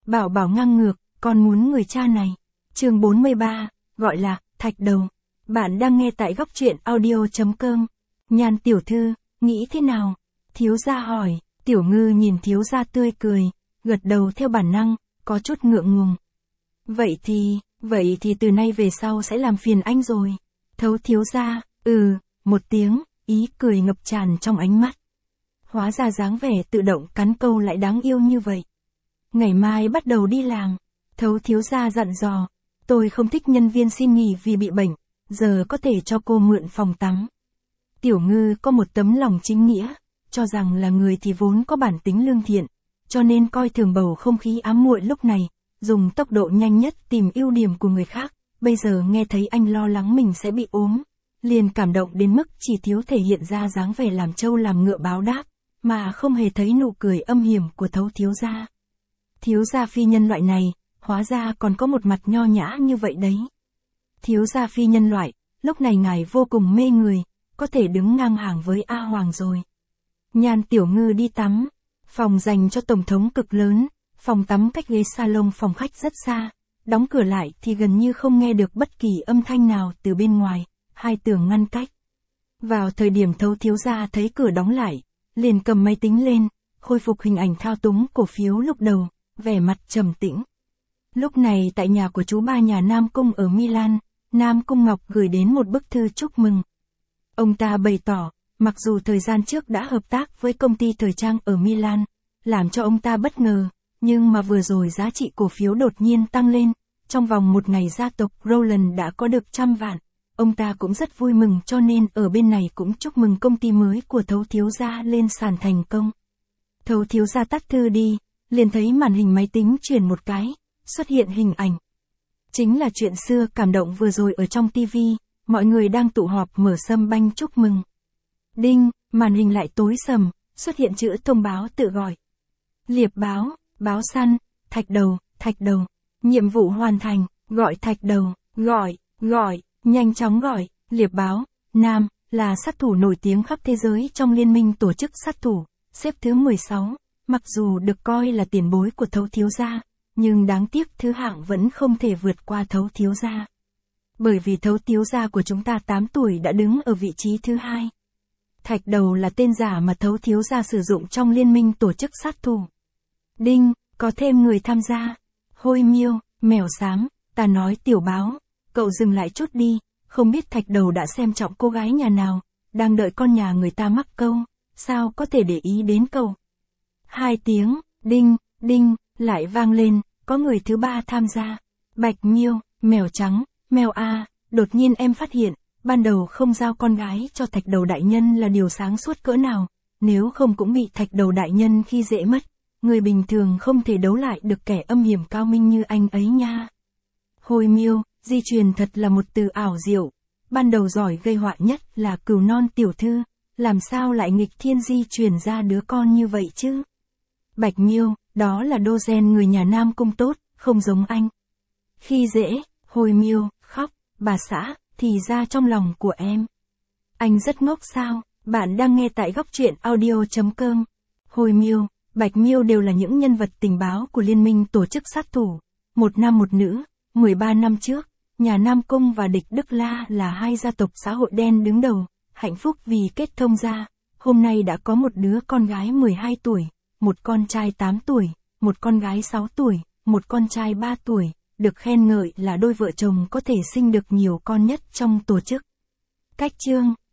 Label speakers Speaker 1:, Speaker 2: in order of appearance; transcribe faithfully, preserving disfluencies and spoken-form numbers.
Speaker 1: Bảo bảo ngang ngược, con muốn người cha này. Chương bốn mươi ba, gọi là Thạch Đầu. Bạn đang nghe tại góc truyện audio chấm com. Nhan tiểu thư, nghĩ thế nào? Thiếu gia hỏi. Tiểu Ngư nhìn thiếu gia tươi cười, gật đầu theo bản năng, có chút ngượng ngùng. Vậy thì, vậy thì từ nay về sau sẽ làm phiền anh rồi. Thấu thiếu gia, ừ, một tiếng, ý cười ngập tràn trong ánh mắt. Hóa ra dáng vẻ tự động cắn câu lại đáng yêu như vậy. Ngày mai bắt đầu đi làm. Thấu thiếu gia dặn dò. Tôi không thích nhân viên xin nghỉ vì bị bệnh, giờ có thể cho cô mượn phòng tắm. Tiểu Ngư có một tấm lòng chính nghĩa, cho rằng là người thì vốn có bản tính lương thiện, cho nên coi thường bầu không khí ám muội lúc này, dùng tốc độ nhanh nhất tìm ưu điểm của người khác. Bây giờ nghe thấy anh lo lắng mình sẽ bị ốm, liền cảm động đến mức chỉ thiếu thể hiện ra dáng vẻ làm trâu làm ngựa báo đáp, mà không hề thấy nụ cười âm hiểm của thấu thiếu gia. Thiếu gia phi nhân loại này, hóa ra còn có một mặt nho nhã như vậy đấy. Thiếu gia phi nhân loại, lúc này ngài vô cùng mê người, có thể đứng ngang hàng với A Hoàng rồi. Nhan Tiểu Ngư đi tắm, phòng dành cho tổng thống cực lớn, phòng tắm cách ghế salon phòng khách rất xa, đóng cửa lại thì gần như không nghe được bất kỳ âm thanh nào từ bên ngoài, hai tường ngăn cách. Vào thời điểm thấu thiếu gia thấy cửa đóng lại, liền cầm máy tính lên, khôi phục hình ảnh thao túng cổ phiếu lúc đầu, vẻ mặt trầm tĩnh. Lúc này tại nhà của chú ba nhà Nam Cung ở Milan, Nam Cung Ngọc gửi đến một bức thư chúc mừng. Ông ta bày tỏ, mặc dù thời gian trước đã hợp tác với công ty thời trang ở Milan, làm cho ông ta bất ngờ, nhưng mà vừa rồi giá trị cổ phiếu đột nhiên tăng lên, trong vòng một ngày gia tộc Rowland đã có được trăm vạn. Ông ta cũng rất vui mừng cho nên ở bên này cũng chúc mừng công ty mới của thấu thiếu gia lên sàn thành công. Thấu thiếu gia tắt thư đi, liền thấy màn hình máy tính chuyển một cái, xuất hiện hình ảnh. Chính là chuyện xưa cảm động vừa rồi ở trong tivi, mọi người đang tụ họp mở sâm banh chúc mừng. Đinh, màn hình lại tối sầm, xuất hiện chữ thông báo tự gọi. Liệp báo, báo săn, Thạch Đầu, Thạch Đầu. Nhiệm vụ hoàn thành, gọi Thạch Đầu, gọi, gọi, nhanh chóng gọi, liệp báo, Nam, là sát thủ nổi tiếng khắp thế giới trong liên minh tổ chức sát thủ, xếp thứ mười sáu, mặc dù được coi là tiền bối của thấu thiếu gia, nhưng đáng tiếc thứ hạng vẫn không thể vượt qua thấu thiếu gia. Bởi vì thấu thiếu gia của chúng ta tám tuổi đã đứng ở vị trí thứ hai. Thạch Đầu là tên giả mà thấu thiếu gia sử dụng trong liên minh tổ chức sát thủ. Đinh, có thêm người tham gia. Hôi Miêu, mèo xám, ta nói tiểu báo, cậu dừng lại chút đi, không biết Thạch Đầu đã xem trọng cô gái nhà nào, đang đợi con nhà người ta mắc câu, sao có thể để ý đến cậu. Hai tiếng, đinh, đinh, lại vang lên, có người thứ ba tham gia. Bạch Miêu, mèo trắng, mèo A, đột nhiên em phát hiện, ban đầu không giao con gái cho Thạch Đầu đại nhân là điều sáng suốt cỡ nào, nếu không cũng bị Thạch Đầu đại nhân khi dễ mất. Người bình thường không thể đấu lại được kẻ âm hiểm cao minh như anh ấy nha. Hôi Miêu, di truyền thật là một từ ảo diệu. Ban đầu giỏi gây họa nhất là Cừu Non tiểu thư, làm sao lại nghịch thiên di truyền ra đứa con như vậy chứ? Bạch Miêu, đó là đô gen người nhà Nam Cung tốt, không giống anh. Khi dễ, Hôi Miêu, khóc, bà xã, thì ra trong lòng của em. Anh rất ngốc sao? Bạn đang nghe tại góc truyện audio chấm com. Hôi Miêu, Bạch Miêu đều là những nhân vật tình báo của liên minh tổ chức sát thủ. Một nam một nữ, mười ba năm trước, nhà Nam Cung và địch Đức La là hai gia tộc xã hội đen đứng đầu, hạnh phúc vì kết thông gia. Hôm nay đã có một đứa con gái mười hai tuổi, một con trai tám tuổi, một con gái sáu tuổi, một con trai ba tuổi, được khen ngợi là đôi vợ chồng có thể sinh được nhiều con nhất trong tổ chức. Cách chương,